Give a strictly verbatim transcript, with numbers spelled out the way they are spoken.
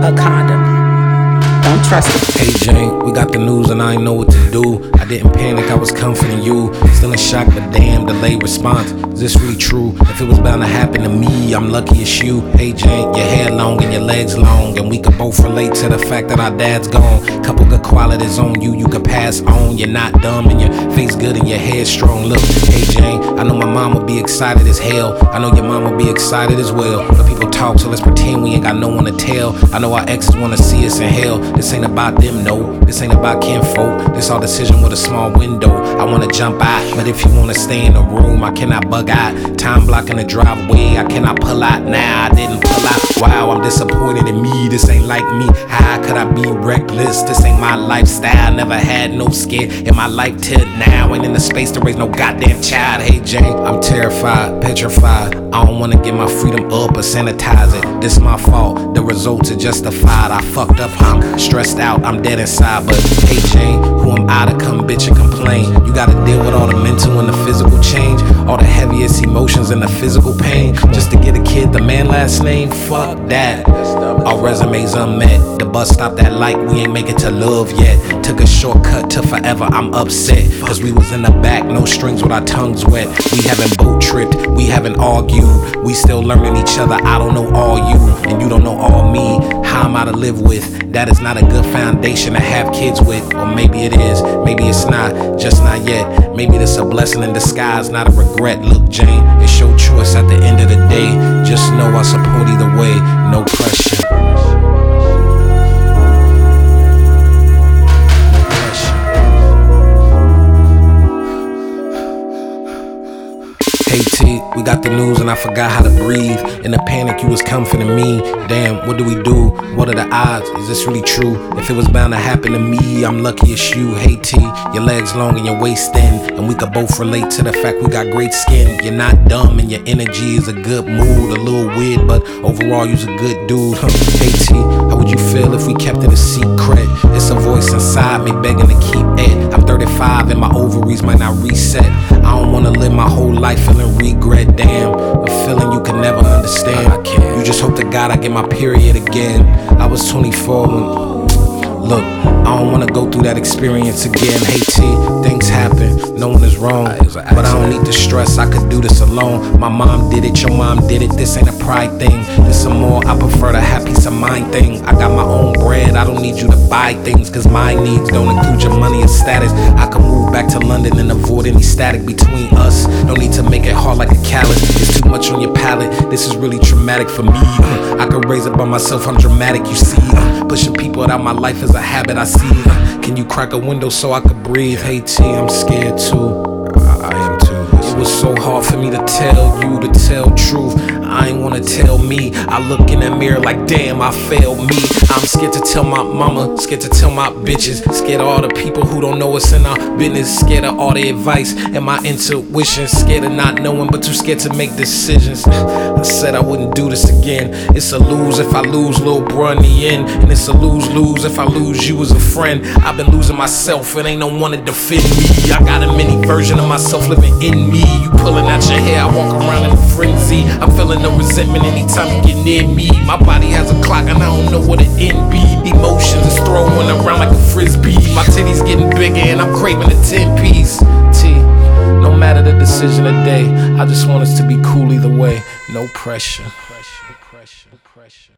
a condom. Don't trust it. Hey Jane, we got the news and I ain't know what to do. I didn't panic, I was comforting you. Still in shock, but damn, delayed response. Is this really true? If it was bound to happen to me, I'm lucky it's you. Hey Jane, your hair long and your legs long, and we could both relate to the fact that our dad's gone. Couple good qualities on you, you could pass on. You're not dumb and your face good and your hair strong. Look, hey Jane, I know my mom would be excited as hell. I know your mom would be excited as well. But people talk, so let's pretend we ain't got no one to tell. I know our exes wanna see us in hell. This ain't about them, no. This ain't about kinfolk. This our decision with a small window. I wanna jump out, but if you wanna stay in the room, I cannot bug out. Time blocking the driveway, I cannot pull out now. I didn't pull out. Wow, I'm disappointed in me. This ain't like me. How could I be reckless? This ain't my lifestyle. Never had no scare in my life till now. Ain't in the space to raise no goddamn child. Hey Jane, I'm terrified, petrified. I don't wanna give my freedom up or sanitize it. This my fault. The results are justified. I fucked up. I'm stressed out. I'm dead inside. But hey Jane, who am I to come bitch and complain? You gotta deal with all the mental and the physical change, all the heaviest emotions and the physical pain, just to get a kid the man last name. Fuck that. Our resumes unmet. The bus stopped at light. We ain't make it to love yet. Took a shortcut to forever. I'm upset cause we was in the back, no strings with our tongues wet. We haven't boat tripped. We haven't argued. We still learning each other. I don't know all you and you don't know all me. How am I to live with? That is not a good foundation to have kids with. Or maybe it is, maybe it's not, just not yet. Maybe this a blessing in disguise, not a regret. Look Jane, it's your choice at the end of the day. Just know I support either way, no pressure. Hey T, we got the news and I forgot how to breathe. In the panic you was comforting me. Damn, what do we do? What are the odds? Is this really true? If it was bound to happen to me, I'm lucky it's you. Hey T, your legs long and your waist thin, and we could both relate to the fact we got great skin. You're not dumb and your energy is a good mood. A little weird, but overall you's a good dude. Hey T, how would you feel if we kept it a secret? It's a voice inside me begging to keep it. I'm thirty-five and my ovaries might not reset. I don't wanna live my whole life feeling regret. Damn, a feeling you can never understand. I can't. You just hope to God I get my period again. I was twenty-four when, look, I don't wanna go through that experience again. Hey T, things happen, no one is wrong, but I don't need to stress, I could do this alone. My mom did it, your mom did it, this ain't a pride thing. This some more, I prefer the happy peace of mind thing. I got my own bread, I don't need you to buy things, cause my needs don't include your money or status. I can move back to London and avoid any static between us. No need to make it hard like a callus, it's too much on your palate. This is really traumatic for me. uh, I could raise it by myself, I'm dramatic, you see. uh, Pushing people out of my life is a habit I see. uh, Can you crack a window so I could breathe? Hey T, I'm scared too. I, I am too. It was so hard for me to tell you, to tell truth. I ain't wanna tell me. I look in that mirror like damn, I failed me. I'm scared to tell my mama, scared to tell my bitches, scared of all the people who don't know us in our business, scared of all the advice and my intuition, scared of not knowing but too scared to make decisions. I said I wouldn't do this again. It's a lose if I lose little bruh in the end, and it's a lose-lose if I lose you as a friend. I've been losing myself, it ain't no one to defend me. I got a mini version of myself living in me. You pulling out your hair, I walk around in a frenzy. I'm feeling no resentment anytime you get near me. My body has a clock and I don't know what the end be. Emotions is throwing around like a frisbee. My titties getting bigger and I'm craving a ten piece. T, no matter the decision of day, I just want us to be cool either way. No pressure.